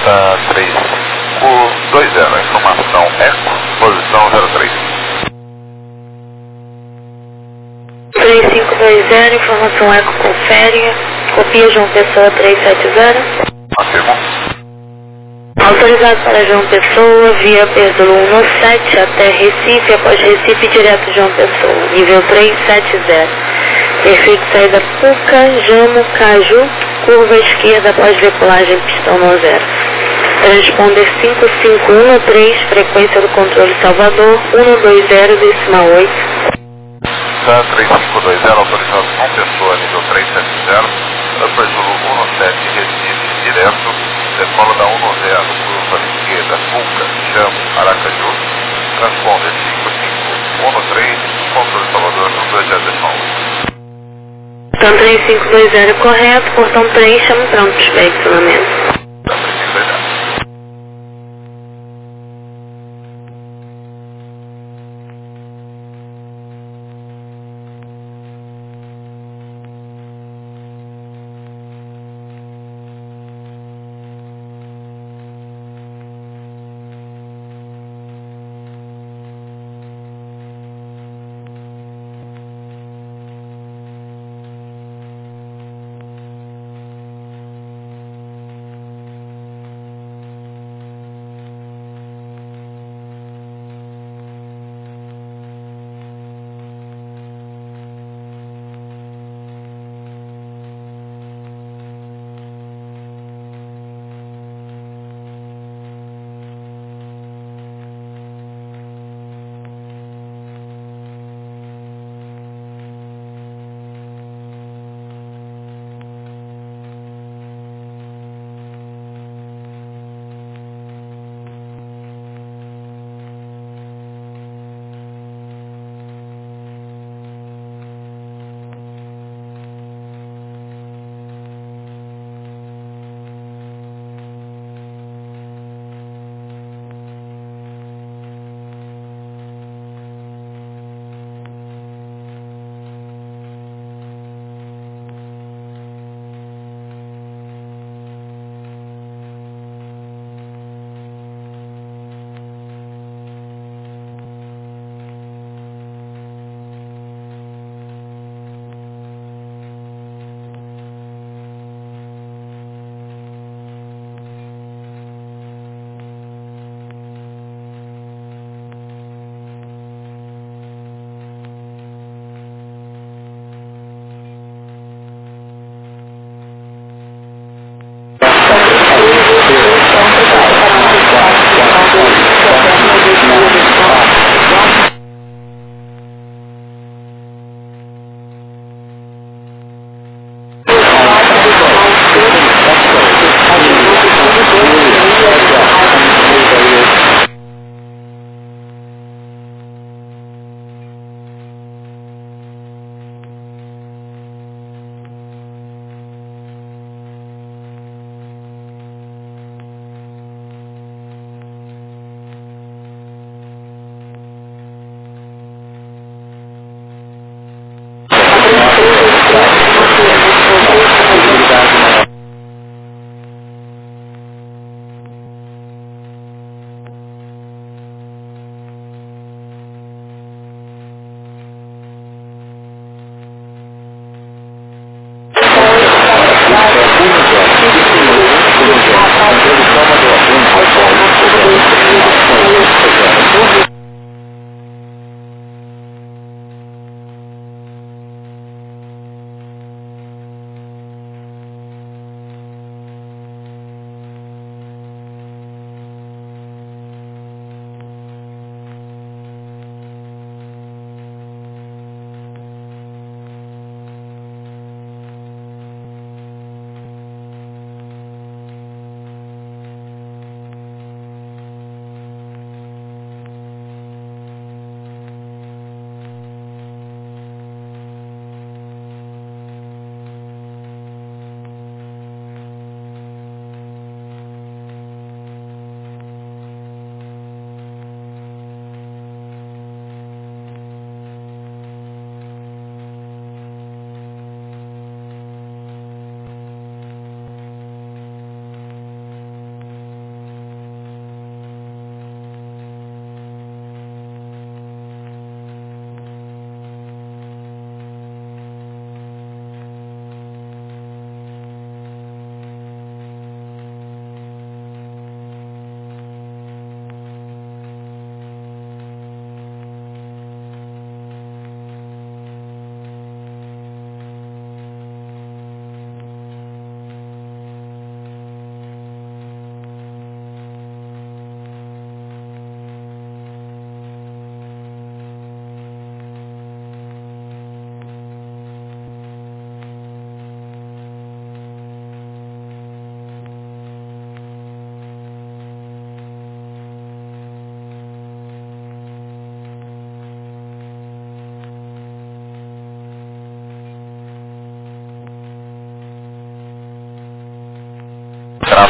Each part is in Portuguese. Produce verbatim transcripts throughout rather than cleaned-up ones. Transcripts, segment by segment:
três cinco dois zero, informação Eco, posição zero três. três cinco dois zero, informação Eco, confere, copia João Pessoa três sete zero. Afirmo. Autorizado para João Pessoa, via Pedro um sete até Recife, após Recife, direto João Pessoa, nível três sete zero. Perfeito saída Puca, Jamo, Caju, curva esquerda após decolagem pistão no zero. Transponder cinco cinco um três, frequência do controle Salvador, um dois zero, decimal oito. três cinco dois zero, autorizado João Pessoa, nível três sete zero, Upper Zulu um sete, Recife, direto, decola da um zero, curva esquerda, Puca, Jamo, Aracaju, transponder cinco cinco um três, controle Salvador, um dois zero, decimal oito. Então três cinco dois zero correto, portão três, chamo prontos para estacionamento.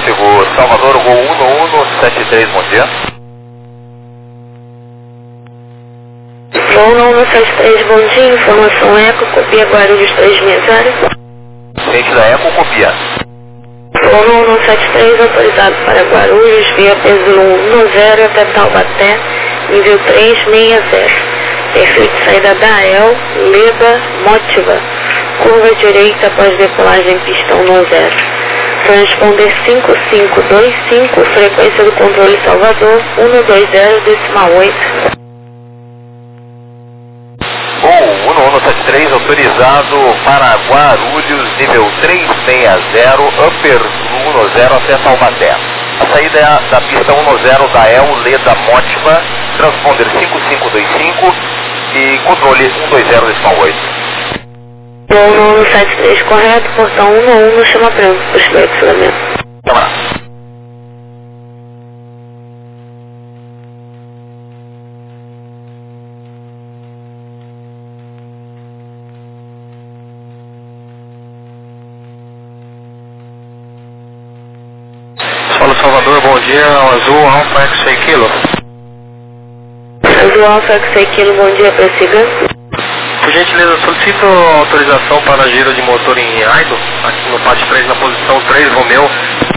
Tráfego Salvador, Gol um um sete três, bom dia. Gol um um sete três, bom dia, informação Eco, copia Guarulhos três mil. Cliente da Eco, copia. Gol um um sete três, autorizado para Guarulhos, via peso um um zero até Taubaté, nível três seis zero. Perfil de saída da A E L, Leda, Mótiva, curva direita após decolagem pistão no zero. Transponder cinco cinco dois cinco, frequência do controle Salvador, um dois zero, decimal oito. Gol um um sete três, autorizado para Guarulhos, nível três seis zero, Upper um zero até Taubaté. A saída é a, da pista um zero da A E L, Leda, Mótiva, transponder cinco cinco dois cinco e controle um dois zero, decimal oito. Gol um um sete três, correto, portão um um no chama branco, possível exclamento. Câmara. Solo Salvador, bom dia, Azul Alfa X seis Kilo. Azul Alfa X seis Kilo, bom dia, prossiga. Por gentileza, solicito autorização para giro de motor em idle, aqui no pátio três, na posição três, Romeu.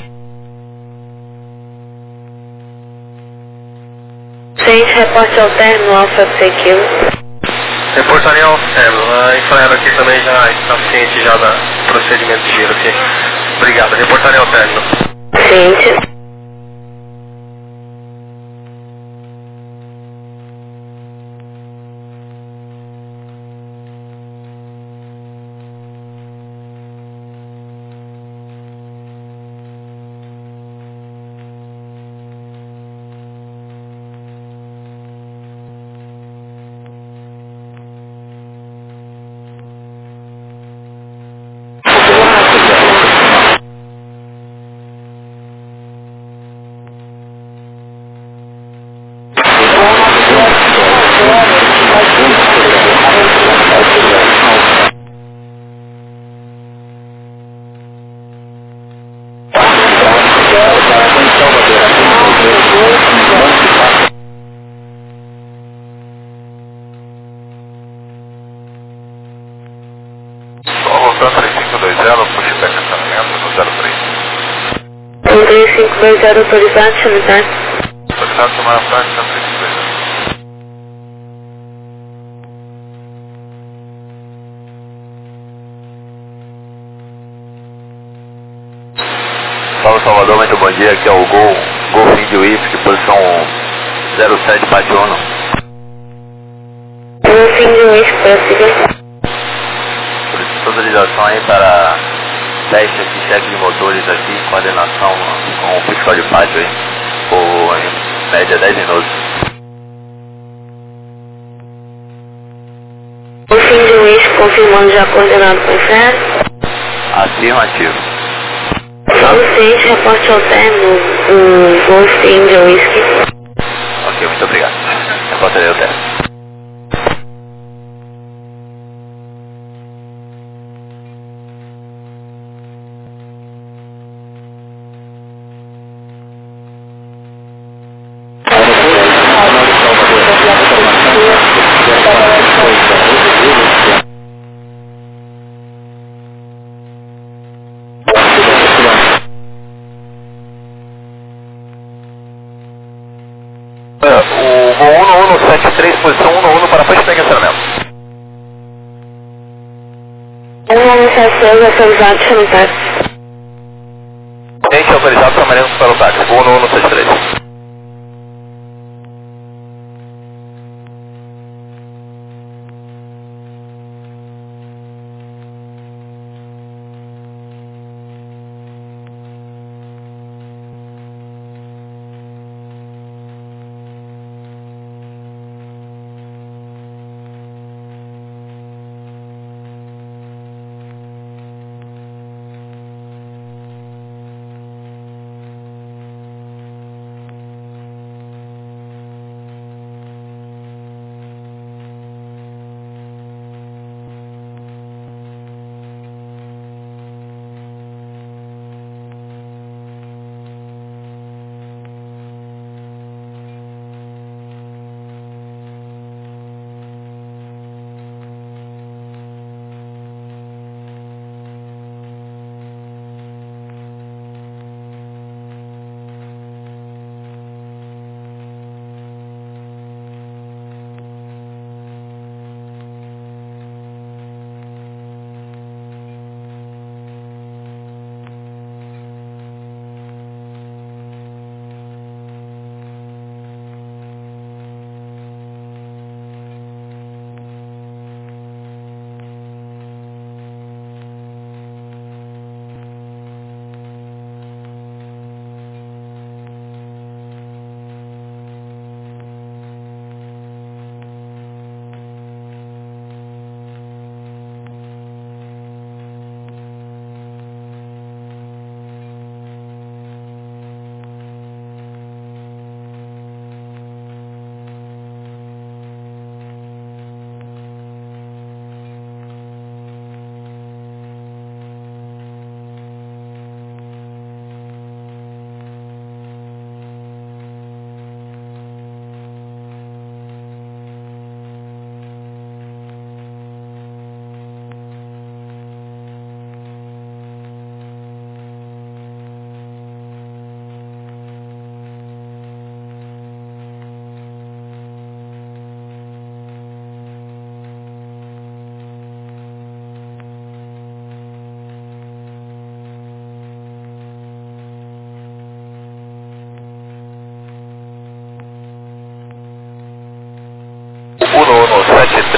seis, reporte alterno, Alfa X seis Kilo. Reportaria ao externo, a infraero aqui também já está ciente já do procedimento de giro aqui. Obrigado, reportaria ao externo. Ciente. um três cinco dois zero, autorizado, sanitário. Autorizado, tomar a prática, três cinco dois zero. Fala Salvador, muito bom dia, aqui é o Gol, Gol Fim de Whisky, posição zero sete, Pationa. Um fim de uísque, prossiga. Solicito autorização aí para teste aqui, cheque de motores aqui, coordenação com o fiscal de pátio aí, por em média dez minutos. Um fim de uísque, confirmando já coordenado com o inferno. Afirmativo. Solo seis, reporte alterno, um Gol fim de uísque. Ok, muito obrigado. Reportarei o teste. O Gol um um sete três, posição um um para frente, pega estacionamento. um um sete três, autorizado, sanitário. Cliente autorizado, trabalhando para o táxi. Gol um um sete três.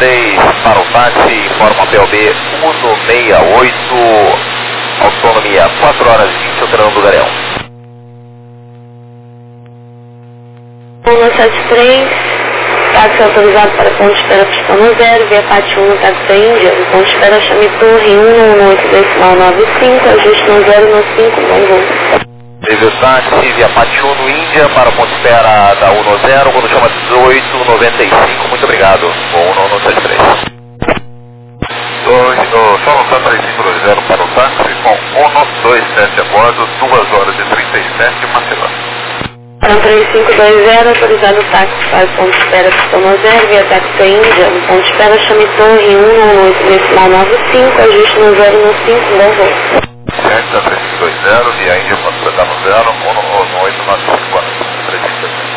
três para o táxi, informa P O B cento e sessenta e oito, autonomia quatro horas e vinte, operando o Galeão. cento e setenta e três, táxi autorizado para ponto de espera pistão no zero, via Pátio um, táxi da Índia, ponto de espera Chame Torre um um oito decimal nove cinco, ajuste no zero no cinco, bom voo. Teve o táxi via Pátio um no Índia para o ponto de espera da um no zero, quando chama dezoito noventa e cinco, muito obrigado, voo um um sete três. Solo Santa três cinco dois zero para o táxi com Uno dois sete a bordo, duas horas e trinta e sete, Macedônia. Para três cinco dois zero, autorizado o táxi para o ponto de espera pistão no zero, via táxi da Índia, ponto de espera Chame Torre um um oito decimal nove cinco, ajuste no zero no cinco, bom voo. Santa três cinco dois zero, via Índia, ponto de espera no zero, um um oito nove cinco, três cinco dois zero.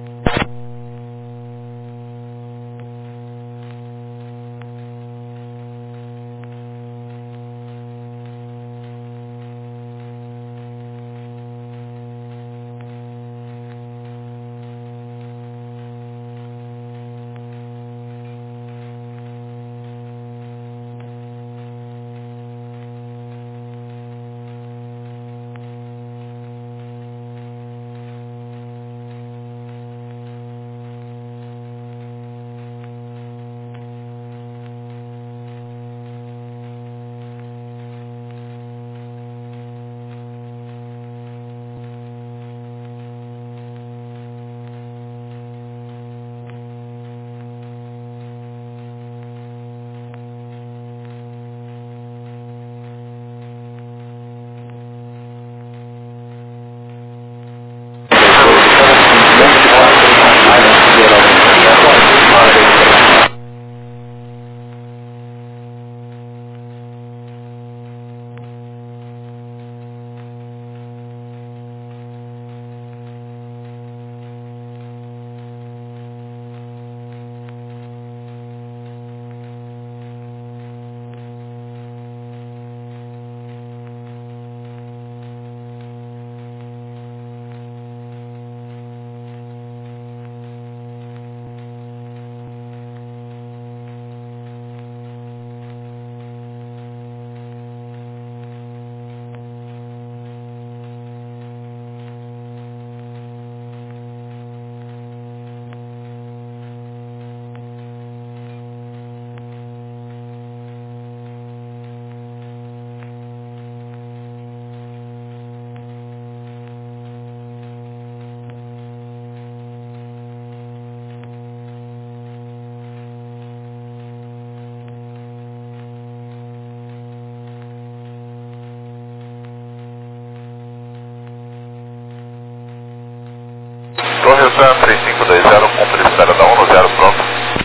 Torre Santa três cinco dois zero, ponto de espera da um no zero, pronto.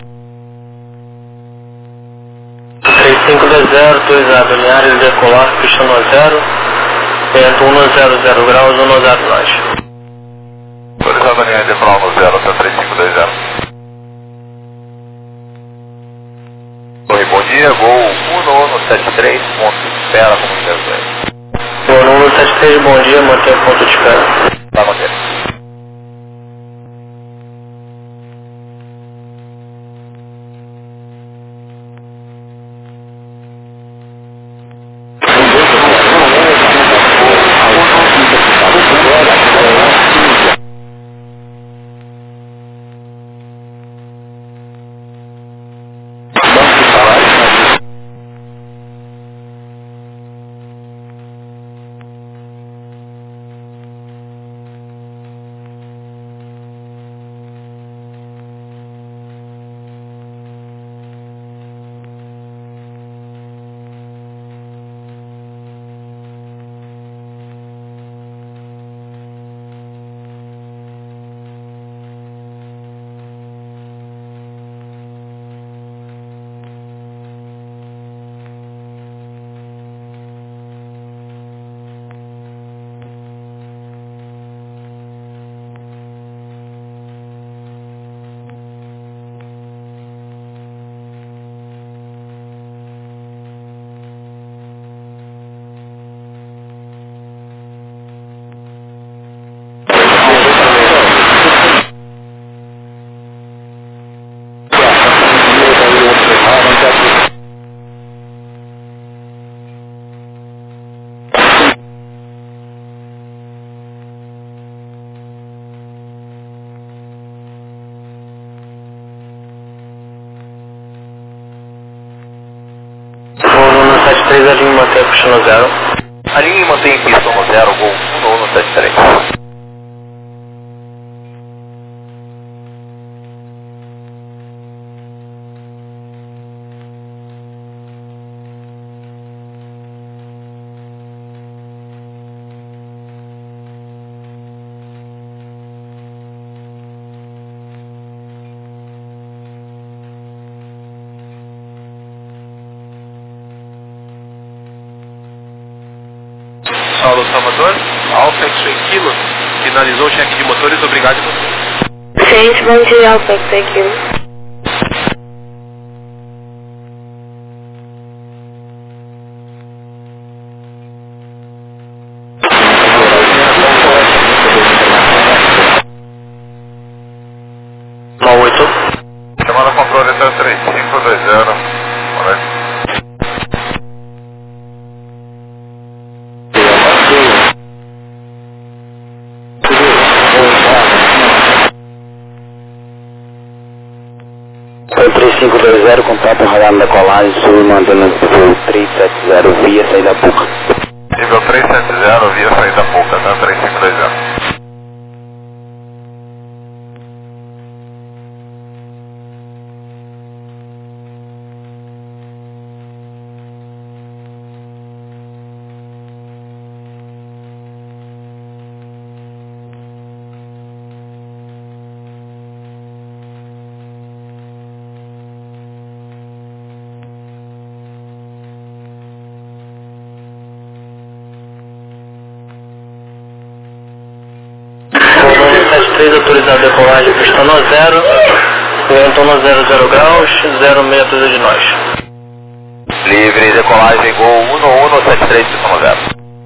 três cinco dois zero, dois A, Linhares, decolar, pista no zero, vento cento zero graus, um zero baixo. Autorizado a linha de Brown no zero, Santa três cinco dois zero. Torre, bom dia, voo um um sete três, ponto de espera, como deve. Voo um um sete três, bom dia, mantenha ponto de espera. Tá mantendo. três, a linha mantém a pista no zero. A linha mantém pista no zero, gol um um sete três. Saulo Salvador, Alfa X-Ray Kilo, finalizou o cheque de motores, obrigado a você. Gente, bom dia, Alfa X-Ray Kilo. oito. Chamada controle até três cinco dois zero. Olha. três cinco dois zero, contato radar da colagem, sul, mantendo voo três sete zero, via saída Puca. Nível três sete zero, via saída Puca, tá? três cinco dois zero. sete três, autorizado a decolagem, pista no zero, vento no zero zero graus, zero seis três de nós. Livre, decolagem, gol um um sete três, pista no zero.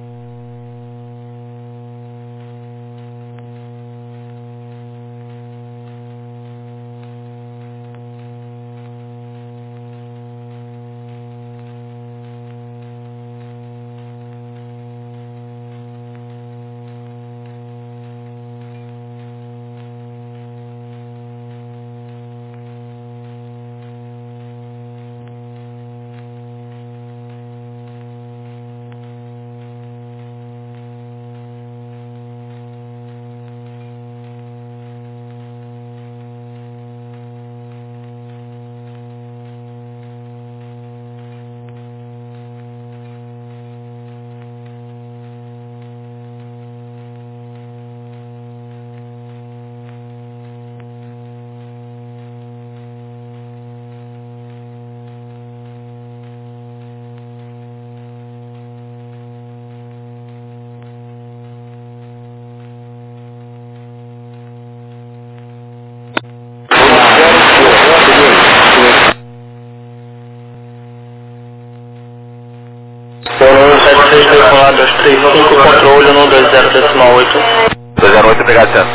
sete três, decolado, dois três cinco, controle no dois zero decimal oito. dois zero oito, obrigado, Sérgio.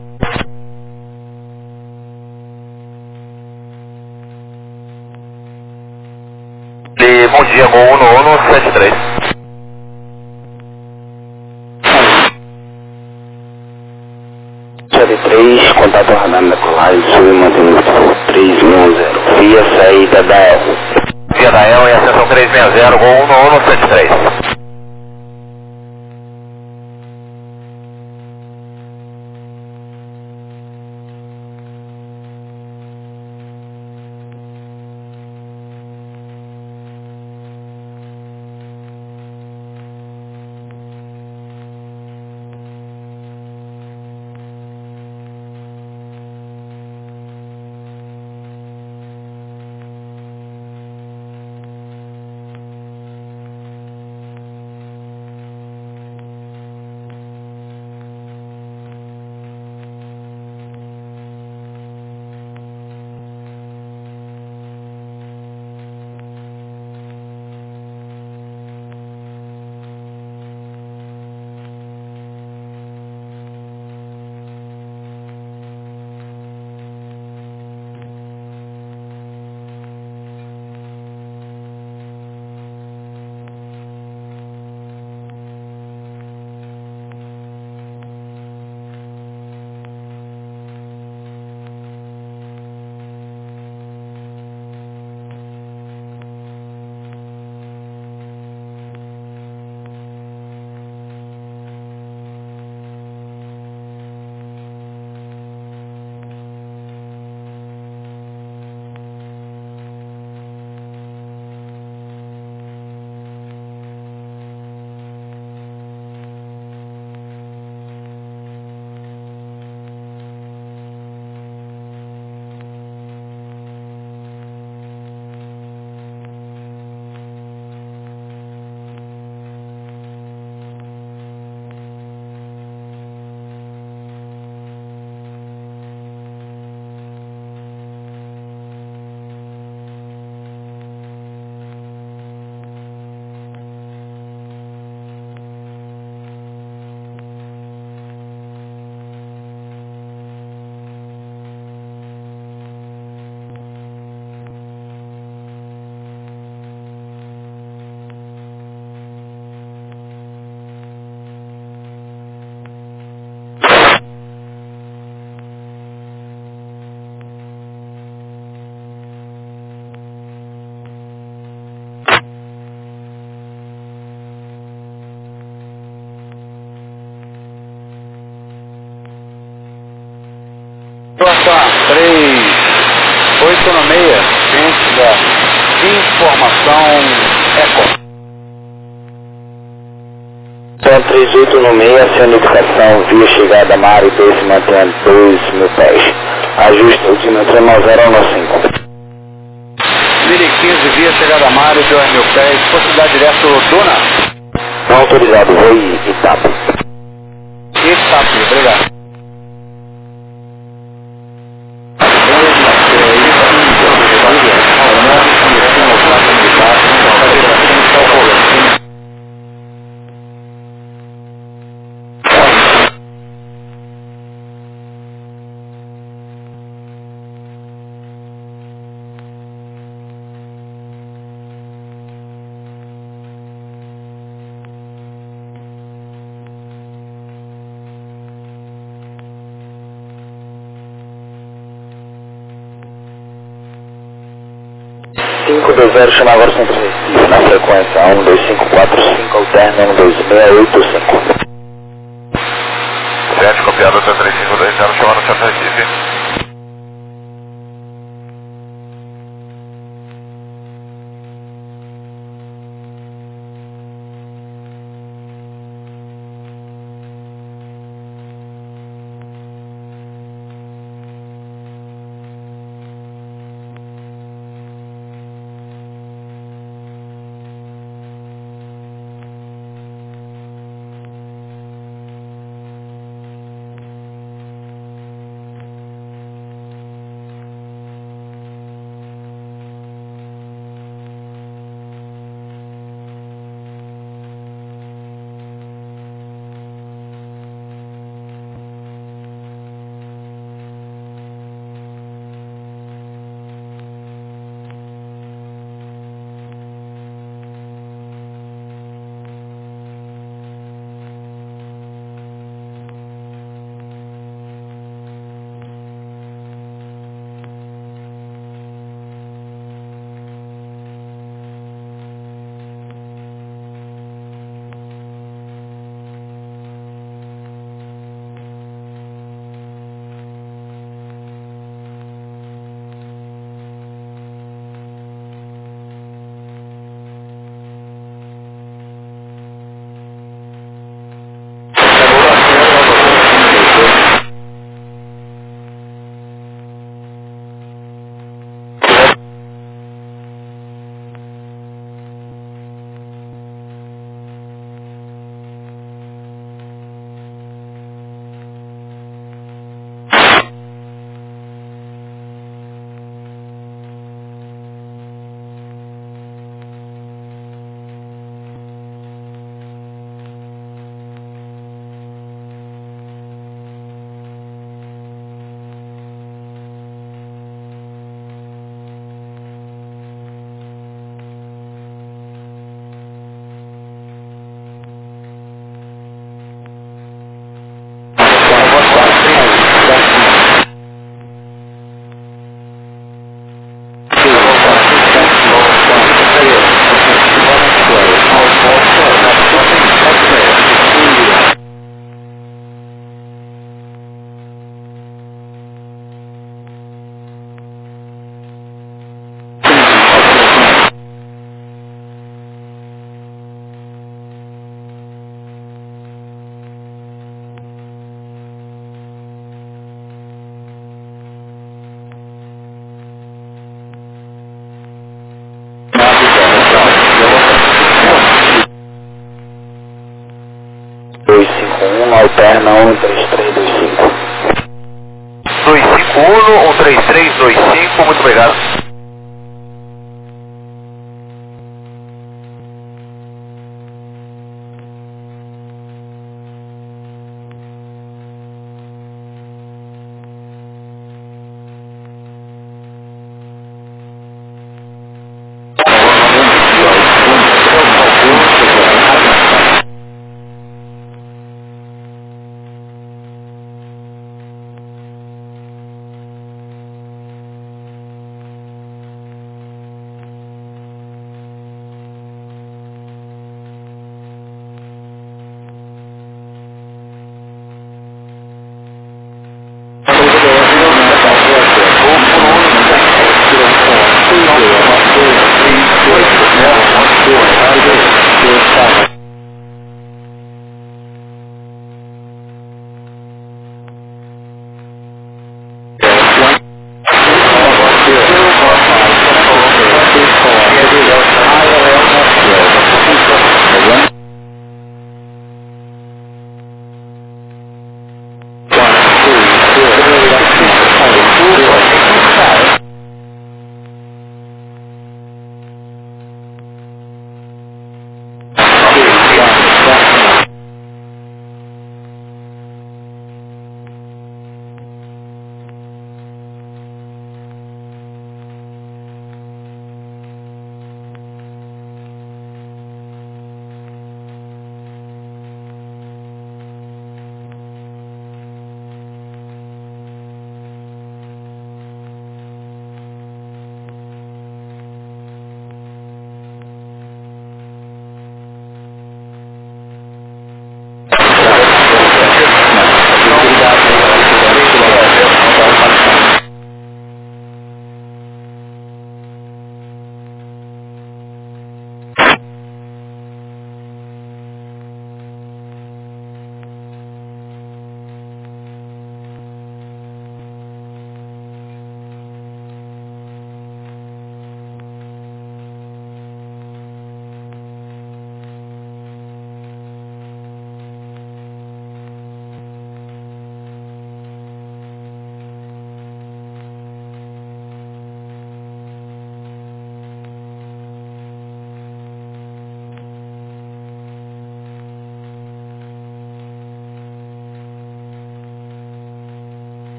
E bom dia, gol um um sete três. sete três, contato radar da colagem, sul, mantendo voo três um zero, via saída da El. Via da El e ascensão três seis zero, gol um um sete três. chegada, informação Eco. Então, três oito no meio, sendo educação, via chegada Mário dois, se mantendo dois mil pés. Ajuste o dimensão zero nove cinco. mil e quinze, via chegada Mário, dois mil pés, possibilidade direto Dona. Não autorizado, voo Itape. Itape, obrigado. cinco dois zero, chama agora centro Recife, na frequência um dois cinco quatro cinco, alterna um dois seis oito cinco. sete, copiado até três cinco dois zero, chama no centro Recife. dois cinco um, alterna um três três dois cinco. dois cinco um, um três três dois cinco, muito obrigado.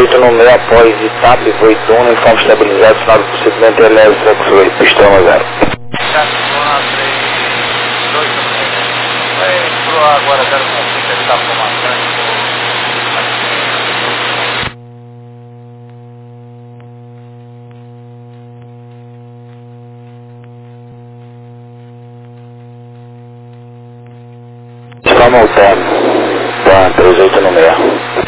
oito no meio após Itap e Voituna, informe estabilizado, sinal do procedimento L S X-Ray, pistão zero. Vai pro agora zero cinco, ele tá comandante. Informe alterno, Pan três oito no meio.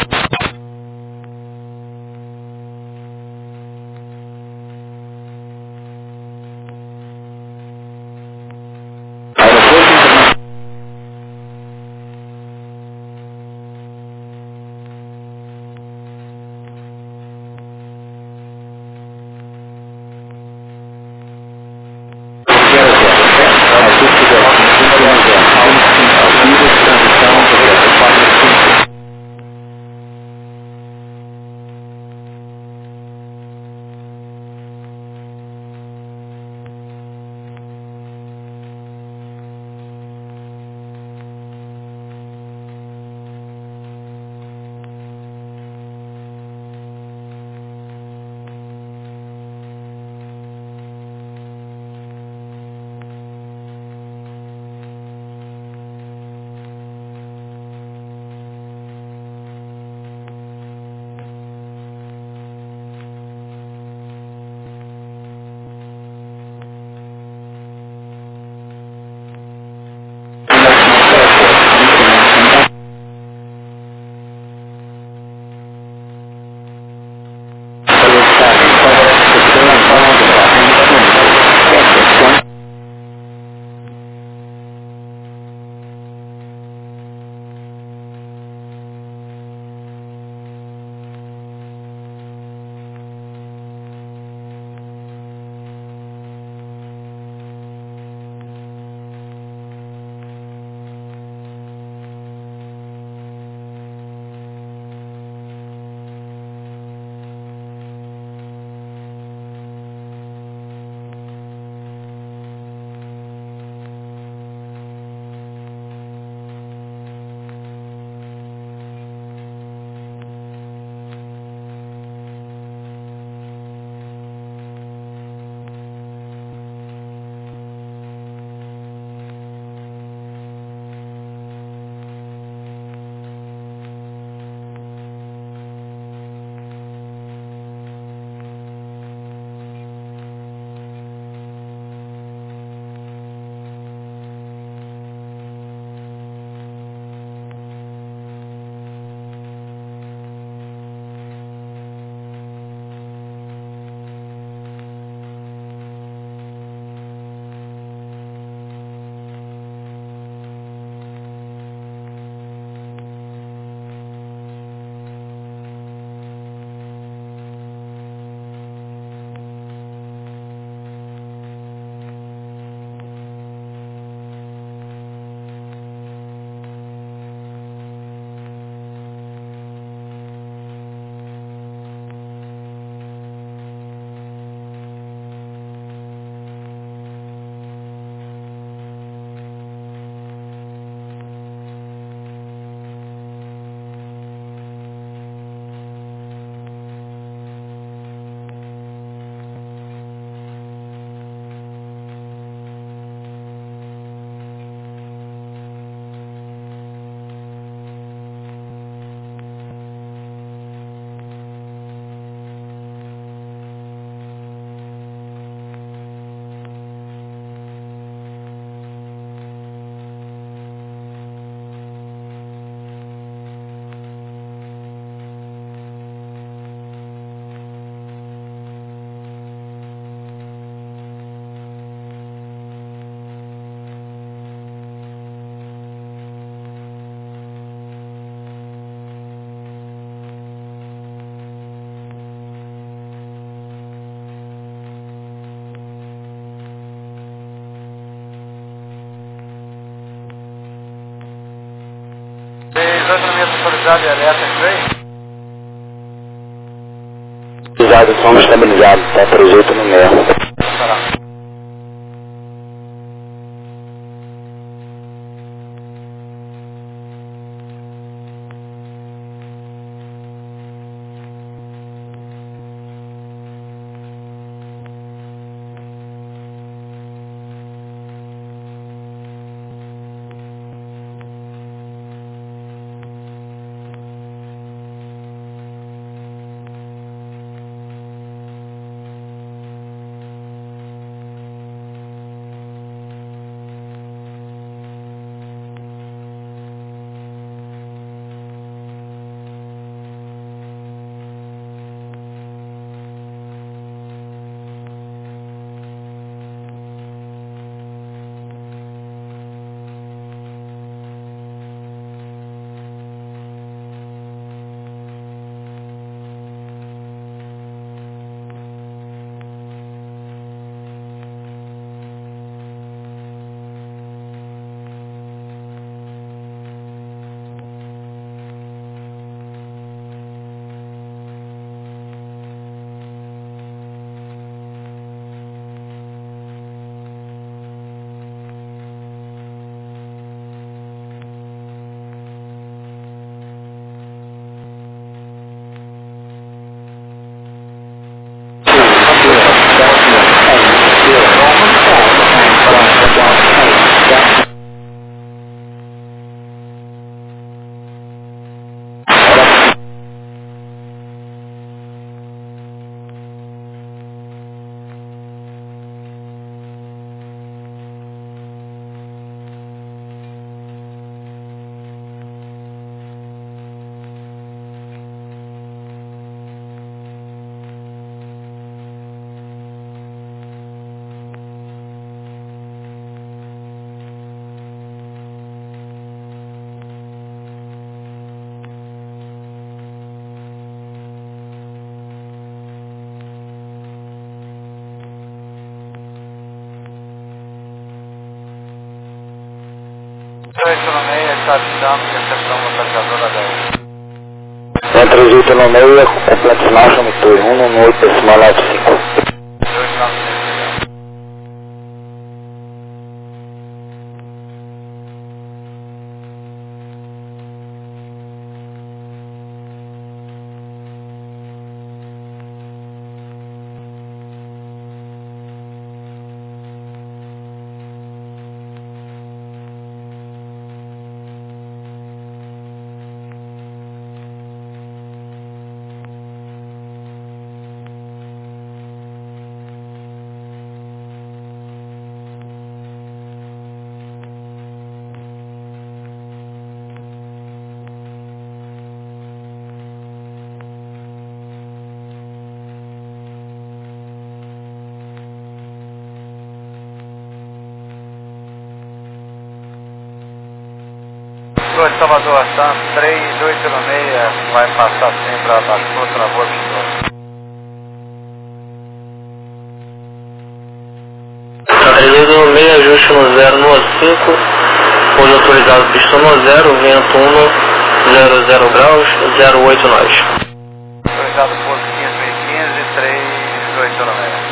Estabilizado e alerta X-Ray? Estabilizado, som estabilizado, tá três oito no meio. oito no seis, estado de Santos, recepção localizadora dez. Vem três oito no seis, completo sinal, chame torre um no oito, decimal nove cinco. dois nove cinco. Dois Salvador Santos, três oito no seis, vai passar sempre a baixou, travou, pisou. três oito no seis, ajuste no zero no cinco, hoje autorizado pista no zero, vento um no zero zero graus, zero oito nós. Autorizado pouso quinze e quinze, três oito no seis.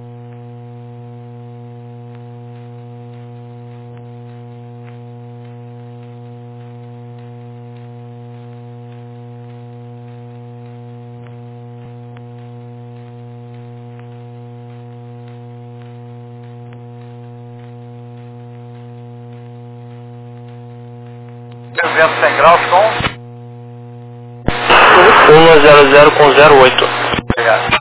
Vento cem graus com? um zero zero com zero oito. Obrigado.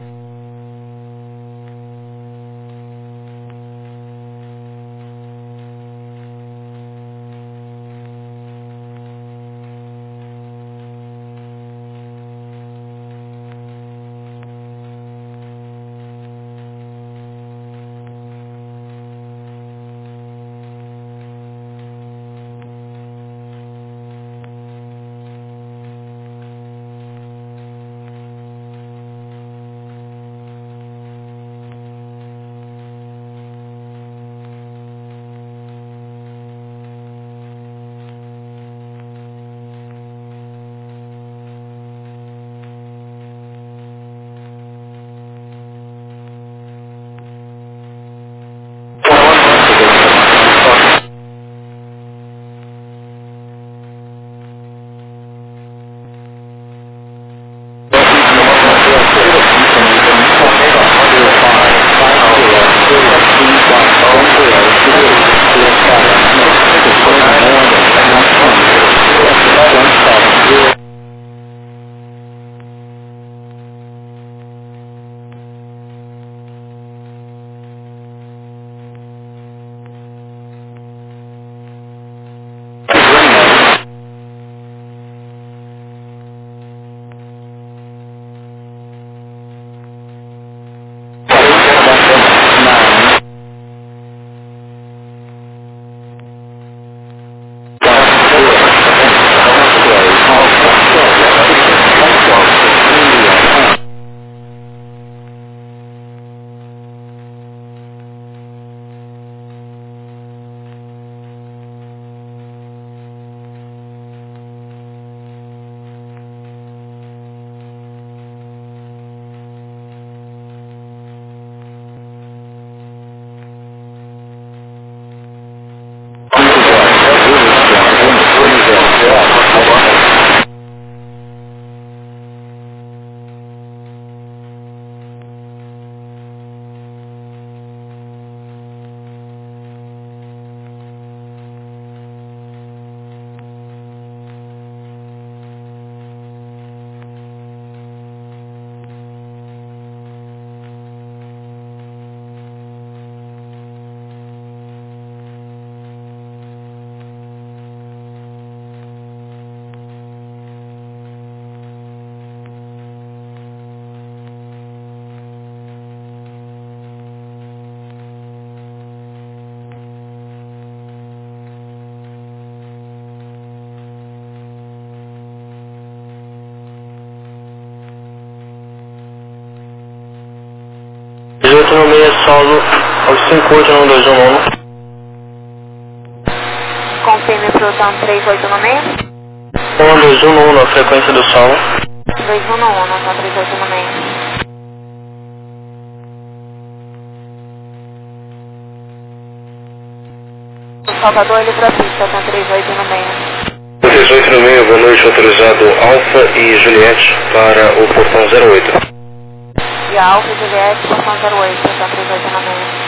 dezoito no seis, solo, aos cinco oito no dois um um. confirme para o Tom três oito no meio. um dois um um, a frequência do som. dois um um, Tom três oito no meio. Salvador, ele para a pista, Tom três oito no meio. três oito no meio, boa noite, autorizado Alfa e Juliette para o portão zero oito. E Alfa e Juliette, portão zero oito, Tom três oito no meio.